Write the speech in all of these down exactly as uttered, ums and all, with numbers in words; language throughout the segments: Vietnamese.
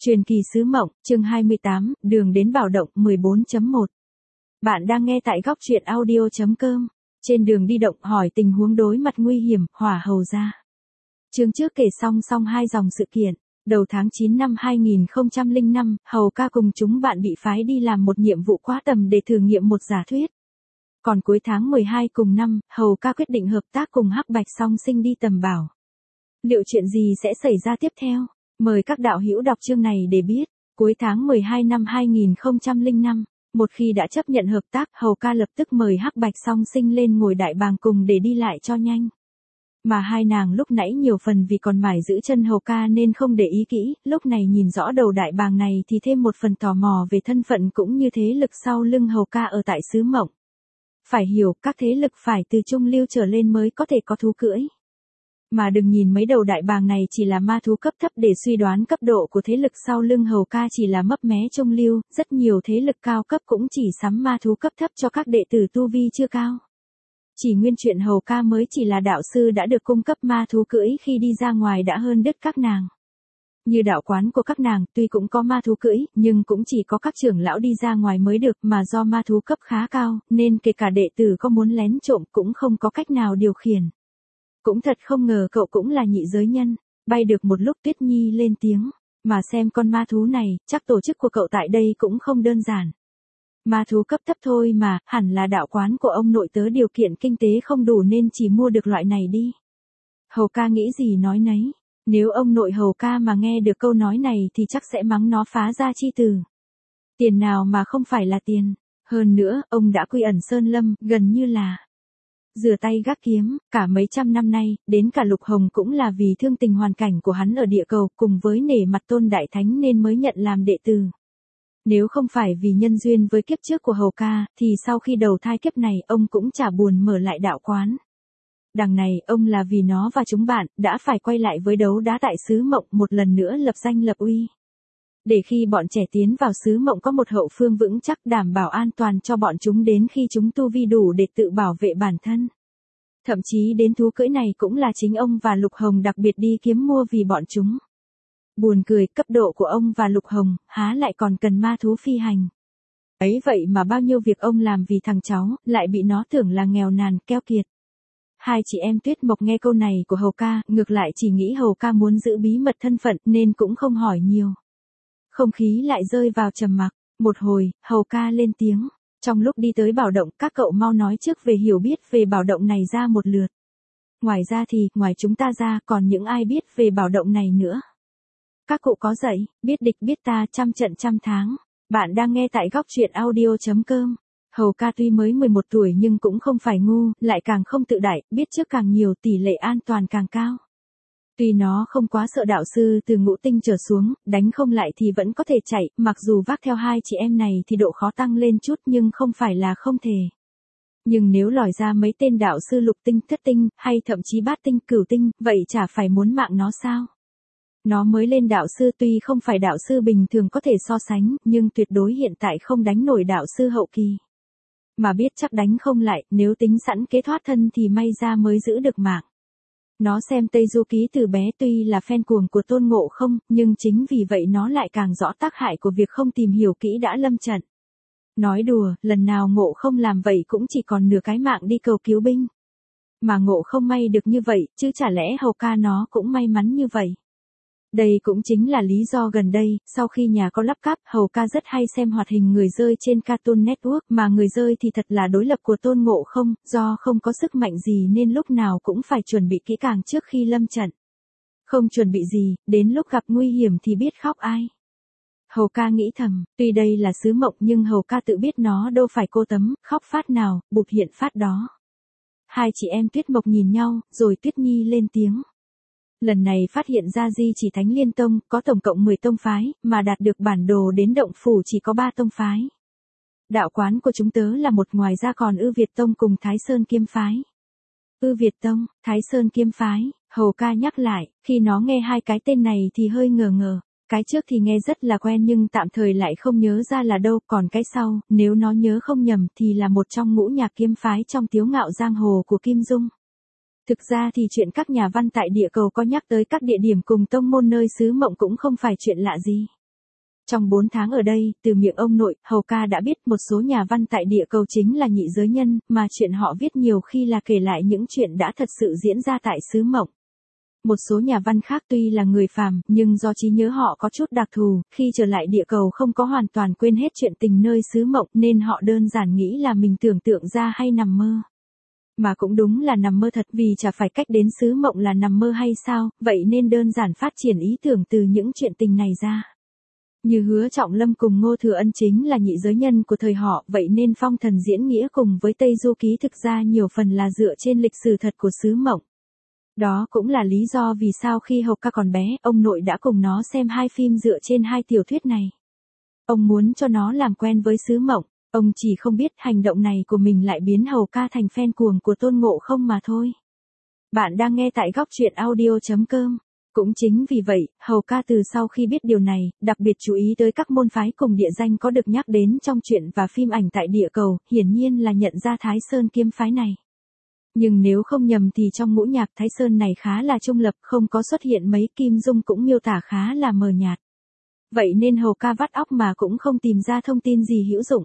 Truyền kỳ sứ mộng, chương hai mươi tám, đường đến bảo động mười bốn chấm một. Bạn đang nghe tại góc truyện audio chấm com. Trên đường đi động hỏi tình huống đối mặt nguy hiểm, hỏa hầu ra. Chương trước kể xong xong hai dòng sự kiện. Đầu tháng chín năm hai nghìn không trăm lẻ năm, Hầu ca cùng chúng bạn bị phái đi làm một nhiệm vụ quá tầm để thử nghiệm một giả thuyết. Còn cuối tháng mười hai cùng năm, Hầu ca quyết định hợp tác cùng Hắc Bạch Song Sinh đi tầm bảo. Liệu chuyện gì sẽ xảy ra tiếp theo? Mời các đạo hữu đọc chương này để biết. Cuối tháng mười hai năm hai nghìn không trăm lẻ năm, một khi đã chấp nhận hợp tác, Hầu ca lập tức mời Hắc Bạch Song Sinh lên ngồi đại bàng cùng để đi lại cho nhanh. Mà hai nàng lúc nãy nhiều phần vì còn mải giữ chân Hầu ca nên không để ý kỹ, lúc này nhìn rõ đầu đại bàng này thì thêm một phần tò mò về thân phận cũng như thế lực sau lưng Hầu ca ở tại xứ Mộng. Phải hiểu, các thế lực phải từ trung lưu trở lên mới có thể có thú cưỡi. Mà đừng nhìn mấy đầu đại bàng này chỉ là ma thú cấp thấp để suy đoán cấp độ của thế lực sau lưng Hầu ca chỉ là mấp mé trung lưu, rất nhiều thế lực cao cấp cũng chỉ sắm ma thú cấp thấp cho các đệ tử tu vi chưa cao. Chỉ nguyên chuyện Hầu ca mới chỉ là đạo sư đã được cung cấp ma thú cưỡi khi đi ra ngoài đã hơn đứt các nàng. Như đạo quán của các nàng, tuy cũng có ma thú cưỡi, nhưng cũng chỉ có các trưởng lão đi ra ngoài mới được, mà do ma thú cấp khá cao, nên kể cả đệ tử có muốn lén trộm cũng không có cách nào điều khiển. Cũng thật không ngờ cậu cũng là nhị giới nhân. Bay được một lúc Tuyết Nhi lên tiếng. Mà xem con ma thú này, chắc tổ chức của cậu tại đây cũng không đơn giản. Ma thú cấp thấp thôi mà, hẳn là đạo quán của ông nội tớ điều kiện kinh tế không đủ nên chỉ mua được loại này đi. Hầu ca nghĩ gì nói nấy. Nếu ông nội Hầu ca mà nghe được câu nói này thì chắc sẽ mắng nó phá ra chi từ. Tiền nào mà không phải là tiền. Hơn nữa, ông đã quy ẩn Sơn Lâm, gần như là rửa tay gác kiếm, cả mấy trăm năm nay, đến cả Lục Hồng cũng là vì thương tình hoàn cảnh của hắn ở địa cầu, cùng với nể mặt Tôn Đại Thánh nên mới nhận làm đệ tử. Nếu không phải vì nhân duyên với kiếp trước của Hầu ca, thì sau khi đầu thai kiếp này, ông cũng chả buồn mở lại đạo quán. Đằng này, ông là vì nó và chúng bạn, đã phải quay lại với đấu đá tại xứ Mộng một lần nữa lập danh lập uy. Để khi bọn trẻ tiến vào xứ Mộng có một hậu phương vững chắc đảm bảo an toàn cho bọn chúng đến khi chúng tu vi đủ để tự bảo vệ bản thân. Thậm chí đến thú cưỡi này cũng là chính ông và Lục Hồng đặc biệt đi kiếm mua vì bọn chúng. Buồn cười, cấp độ của ông và Lục Hồng, há lại còn cần ma thú phi hành. Ấy vậy mà bao nhiêu việc ông làm vì thằng cháu, lại bị nó tưởng là nghèo nàn, keo kiệt. Hai chị em Tuyết Mộc nghe câu này của Hầu ca, ngược lại chỉ nghĩ Hầu ca muốn giữ bí mật thân phận nên cũng không hỏi nhiều. Không khí lại rơi vào trầm mặc. Một hồi, Hầu ca lên tiếng. Trong lúc đi tới bảo động, các cậu mau nói trước về hiểu biết về bảo động này ra một lượt. Ngoài ra thì, ngoài chúng ta ra, còn những ai biết về bảo động này nữa. Các cụ có dạy, biết địch biết ta trăm trận trăm tháng. Bạn đang nghe tại góc truyện audio chấm com. Hầu ca tuy mới mười một tuổi nhưng cũng không phải ngu, lại càng không tự đại, biết trước càng nhiều tỷ lệ an toàn càng cao. Tuy nó không quá sợ đạo sư từ ngũ tinh trở xuống, đánh không lại thì vẫn có thể chạy, mặc dù vác theo hai chị em này thì độ khó tăng lên chút nhưng không phải là không thể. Nhưng nếu lòi ra mấy tên đạo sư lục tinh, thất tinh, hay thậm chí bát tinh, cửu tinh, vậy chả phải muốn mạng nó sao? Nó mới lên đạo sư tuy không phải đạo sư bình thường có thể so sánh, nhưng tuyệt đối hiện tại không đánh nổi đạo sư hậu kỳ. Mà biết chắc đánh không lại, nếu tính sẵn kế thoát thân thì may ra mới giữ được mạng. Nó xem Tây Du Ký từ bé tuy là fan cuồng của Tôn Ngộ Không, nhưng chính vì vậy nó lại càng rõ tác hại của việc không tìm hiểu kỹ đã lâm trận. Nói đùa, lần nào Ngộ Không làm vậy cũng chỉ còn nửa cái mạng đi cầu cứu binh. Mà Ngộ Không may được như vậy, chứ chả lẽ Hầu ca nó cũng may mắn như vậy. Đây cũng chính là lý do gần đây, sau khi nhà có lắp cáp, Hầu ca rất hay xem hoạt hình người rơi trên Cartoon Network, mà người rơi thì thật là đối lập của Tôn Ngộ Không, do không có sức mạnh gì nên lúc nào cũng phải chuẩn bị kỹ càng trước khi lâm trận. Không chuẩn bị gì, đến lúc gặp nguy hiểm thì biết khóc ai. Hầu ca nghĩ thầm, tuy đây là xứ Mộng nhưng Hầu ca tự biết nó đâu phải cô tấm, khóc phát nào, bụp hiện phát đó. Hai chị em Tuyết Mộc nhìn nhau, rồi Tuyết Nhi lên tiếng. Lần này phát hiện ra Di Chỉ Thánh Liên Tông, có tổng cộng mười tông phái, mà đạt được bản đồ đến động phủ chỉ có ba tông phái. Đạo quán của chúng tớ là một, ngoài ra còn Ư Việt Tông cùng Thái Sơn Kiếm Phái. Ư Việt Tông, Thái Sơn Kiếm Phái, Hầu ca nhắc lại, khi nó nghe hai cái tên này thì hơi ngờ ngờ. Cái trước thì nghe rất là quen nhưng tạm thời lại không nhớ ra là đâu, còn cái sau, nếu nó nhớ không nhầm thì là một trong ngũ nhạc kiếm phái trong Tiếu Ngạo Giang Hồ của Kim Dung. Thực ra thì chuyện các nhà văn tại địa cầu có nhắc tới các địa điểm cùng tông môn nơi xứ Mộng cũng không phải chuyện lạ gì. Trong bốn tháng ở đây, từ miệng ông nội, Hầu ca đã biết một số nhà văn tại địa cầu chính là nhị giới nhân, mà chuyện họ viết nhiều khi là kể lại những chuyện đã thật sự diễn ra tại xứ Mộng. Một số nhà văn khác tuy là người phàm, nhưng do trí nhớ họ có chút đặc thù, khi trở lại địa cầu không có hoàn toàn quên hết chuyện tình nơi xứ Mộng nên họ đơn giản nghĩ là mình tưởng tượng ra hay nằm mơ. Mà cũng đúng là nằm mơ thật vì chả phải cách đến xứ Mộng là nằm mơ hay sao, vậy nên đơn giản phát triển ý tưởng từ những chuyện tình này ra. Như Hứa Trọng Lâm cùng Ngô Thừa Ân chính là nhị giới nhân của thời họ, vậy nên Phong Thần Diễn Nghĩa cùng với Tây Du Ký thực ra nhiều phần là dựa trên lịch sử thật của xứ Mộng. Đó cũng là lý do vì sao khi Hầu ca còn bé, ông nội đã cùng nó xem hai phim dựa trên hai tiểu thuyết này. Ông muốn cho nó làm quen với xứ Mộng, ông chỉ không biết hành động này của mình lại biến Hầu ca thành fan cuồng của Tôn Ngộ Không mà thôi. Bạn đang nghe tại góc truyện audio chấm com. Cũng chính vì vậy, Hầu ca từ sau khi biết điều này, đặc biệt chú ý tới các môn phái cùng địa danh có được nhắc đến trong truyện và phim ảnh tại địa cầu, hiển nhiên là nhận ra Thái Sơn kiếm phái này. Nhưng nếu không nhầm thì trong ngũ nhạc Thái Sơn này khá là trung lập, không có xuất hiện mấy, Kim Dung cũng miêu tả khá là mờ nhạt. Vậy nên Hầu ca vắt óc mà cũng không tìm ra thông tin gì hữu dụng.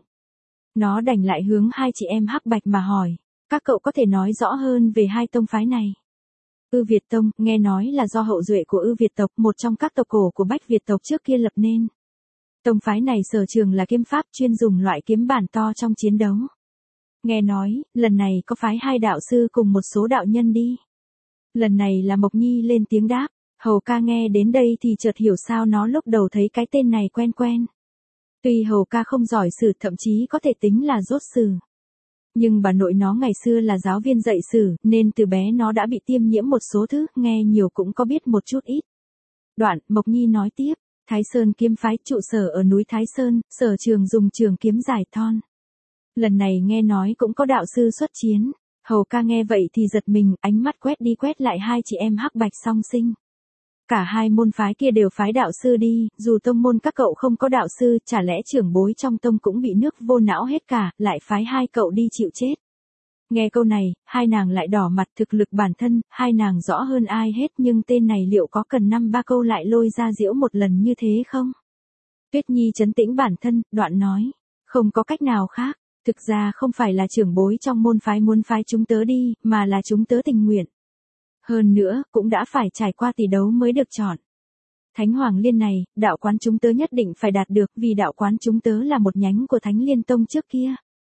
Nó đành lại hướng hai chị em Hắc Bạch mà hỏi, các cậu có thể nói rõ hơn về hai tông phái này? Ư Việt Tông, nghe nói là do hậu duệ của Ư Việt tộc, một trong các tộc cổ của Bách Việt tộc trước kia lập nên. Tông phái này sở trường là kiếm pháp, chuyên dùng loại kiếm bản to trong chiến đấu. Nghe nói, lần này có phái hai đạo sư cùng một số đạo nhân đi. Lần này là Mộc Nhi lên tiếng đáp, Hầu ca nghe đến đây thì chợt hiểu sao nó lúc đầu thấy cái tên này quen quen. Tuy Hầu ca không giỏi sử, thậm chí có thể tính là dốt sử. Nhưng bà nội nó ngày xưa là giáo viên dạy sử, nên từ bé nó đã bị tiêm nhiễm một số thứ, nghe nhiều cũng có biết một chút ít. Đoạn, Mộc Nhi nói tiếp, Thái Sơn kiếm phái trụ sở ở núi Thái Sơn, sở trường dùng trường kiếm dài thon. Lần này nghe nói cũng có đạo sư xuất chiến. Hầu ca nghe vậy thì giật mình, ánh mắt quét đi quét lại hai chị em Hắc Bạch song sinh. Cả hai môn phái kia đều phái đạo sư đi, dù tông môn các cậu không có đạo sư, chả lẽ trưởng bối trong tông cũng bị nước vô não hết cả, lại phái hai cậu đi chịu chết. Nghe câu này, hai nàng lại đỏ mặt, thực lực bản thân, hai nàng rõ hơn ai hết, nhưng tên này liệu có cần năm ba câu lại lôi ra giễu một lần như thế không? Tuyết Nhi trấn tĩnh bản thân, đoạn nói, không có cách nào khác, thực ra không phải là trưởng bối trong môn phái muốn phái chúng tớ đi, mà là chúng tớ tình nguyện. Hơn nữa, cũng đã phải trải qua tỷ đấu mới được chọn. Thánh Hoàng Liên này, đạo quán chúng tớ nhất định phải đạt được, vì đạo quán chúng tớ là một nhánh của Thánh Liên Tông trước kia.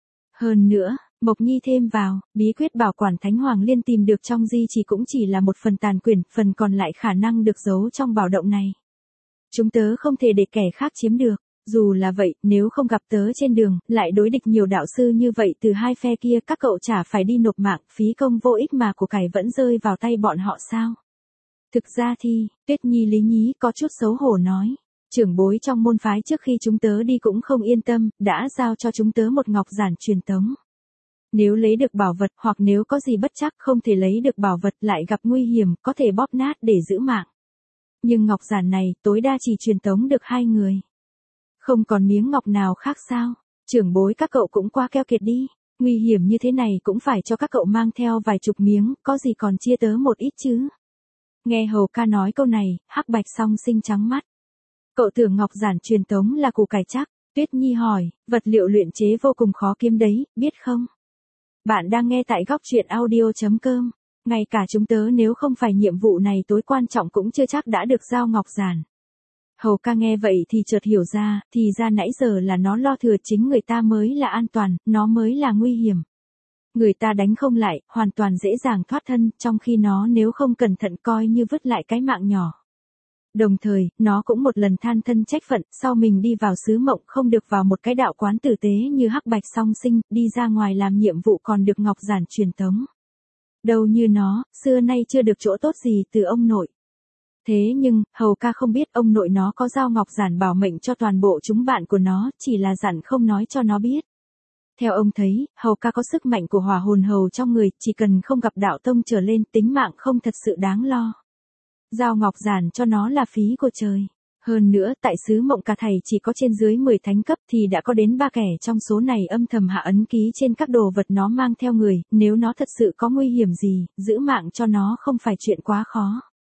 Hơn nữa, Mộc Nhi thêm vào, bí quyết bảo quản Thánh Hoàng Liên tìm được trong di chỉ cũng chỉ là một phần tàn quyển, phần còn lại khả năng được giấu trong bảo động này. Chúng tớ không thể để kẻ khác chiếm được. Dù là vậy, nếu không gặp tớ trên đường, lại đối địch nhiều đạo sư như vậy từ hai phe kia, các cậu chả phải đi nộp mạng, phí công vô ích mà của cải vẫn rơi vào tay bọn họ sao? Thực ra thì, Tuyết Nhi lý nhí có chút xấu hổ nói, trưởng bối trong môn phái trước khi chúng tớ đi cũng không yên tâm, đã giao cho chúng tớ một ngọc giản truyền tống. Nếu lấy được bảo vật hoặc nếu có gì bất chắc không thể lấy được bảo vật lại gặp nguy hiểm, có thể bóp nát để giữ mạng. Nhưng ngọc giản này, tối đa chỉ truyền tống được hai người. Không còn miếng ngọc nào khác sao? Trưởng bối các cậu cũng quá keo kiệt đi, nguy hiểm như thế này cũng phải cho các cậu mang theo vài chục miếng, có gì còn chia tớ một ít chứ? Nghe Hầu ca nói câu này, Hắc Bạch song sinh trắng mắt. Cậu tưởng ngọc giản truyền tống là củ cải chắc? Tuyết Nhi hỏi, vật liệu luyện chế vô cùng khó kiếm đấy, biết không? Bạn đang nghe tại góc truyện audio chấm com. Ngay cả chúng tớ nếu không phải nhiệm vụ này tối quan trọng cũng chưa chắc đã được giao ngọc giản. Hầu ca nghe vậy thì chợt hiểu ra, thì ra nãy giờ là nó lo thừa chính người ta mới là an toàn, nó mới là nguy hiểm. Người ta đánh không lại, hoàn toàn dễ dàng thoát thân, trong khi nó nếu không cẩn thận coi như vứt lại cái mạng nhỏ. Đồng thời, nó cũng một lần than thân trách phận, sau mình đi vào xứ Mộng không được vào một cái đạo quán tử tế như Hắc Bạch song sinh, đi ra ngoài làm nhiệm vụ còn được ngọc giản truyền tống. Đâu như nó, xưa nay chưa được chỗ tốt gì từ ông nội. Thế nhưng, Hầu ca không biết ông nội nó có giao ngọc giản bảo mệnh cho toàn bộ chúng bạn của nó, chỉ là dặn không nói cho nó biết. Theo ông thấy, Hầu ca có sức mạnh của hỏa hồn hầu trong người, chỉ cần không gặp đạo tông trở lên, tính mạng không thật sự đáng lo. Giao ngọc giản cho nó là phí của trời. Hơn nữa, tại xứ Mộng cả thầy chỉ có trên dưới mười thánh cấp thì đã có đến ba kẻ trong số này âm thầm hạ ấn ký trên các đồ vật nó mang theo người, nếu nó thật sự có nguy hiểm gì, giữ mạng cho nó không phải chuyện quá khó.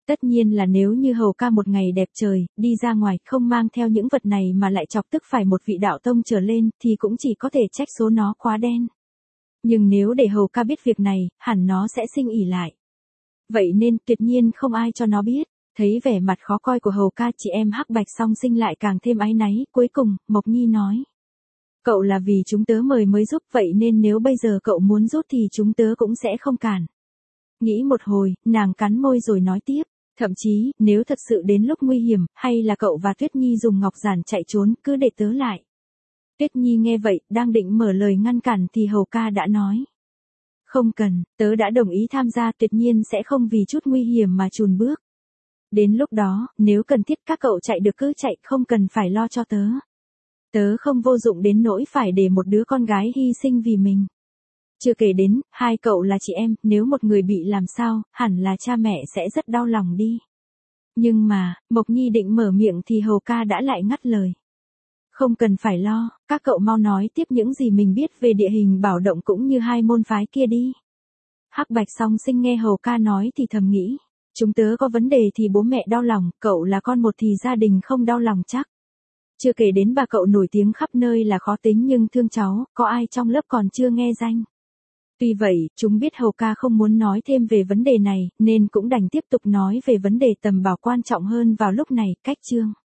Tất nhiên là nếu như Hầu ca một ngày đẹp trời, đi ra ngoài không mang theo những vật này mà lại chọc tức phải một vị đạo tông trở lên thì cũng chỉ có thể trách số nó quá đen. Nhưng nếu để Hầu ca biết việc này, hẳn nó sẽ sinh ỉ lại. Vậy nên tuyệt nhiên không ai cho nó biết. Thấy vẻ mặt khó coi của Hầu ca, chị em Hắc Bạch Song Sinh lại càng thêm áy náy. Cuối cùng, Mộc Nhi nói. Cậu là vì chúng tớ mời mới giúp, vậy nên nếu bây giờ cậu muốn rút thì chúng tớ cũng sẽ không cản. Nghĩ một hồi, nàng cắn môi rồi nói tiếp. Thậm chí, nếu thật sự đến lúc nguy hiểm, hay là cậu và Tuyết Nhi dùng ngọc giản chạy trốn, cứ để tớ lại. Tuyết Nhi nghe vậy, đang định mở lời ngăn cản thì Hầu ca đã nói. Không cần, tớ đã đồng ý tham gia, tuyệt nhiên sẽ không vì chút nguy hiểm mà chùn bước. Đến lúc đó, nếu cần thiết các cậu chạy được cứ chạy, không cần phải lo cho tớ. Tớ không vô dụng đến nỗi phải để một đứa con gái hy sinh vì mình. Chưa kể đến, hai cậu là chị em, nếu một người bị làm sao, hẳn là cha mẹ sẽ rất đau lòng đi. Nhưng mà, Mộc Nhi định mở miệng thì Hầu ca đã lại ngắt lời. Không cần phải lo, các cậu mau nói tiếp những gì mình biết về địa hình Bảo Động cũng như hai môn phái kia đi. Hắc Bạch Song Sinh nghe Hầu ca nói thì thầm nghĩ. Chúng tớ có vấn đề thì bố mẹ đau lòng, cậu là con một thì gia đình không đau lòng chắc. Chưa kể đến bà cậu nổi tiếng khắp nơi là khó tính nhưng thương cháu, có ai trong lớp còn chưa nghe danh. Tuy vậy, chúng biết Hầu ca không muốn nói thêm về vấn đề này, nên cũng đành tiếp tục nói về vấn đề tầm bảo quan trọng hơn vào lúc này, cách chương.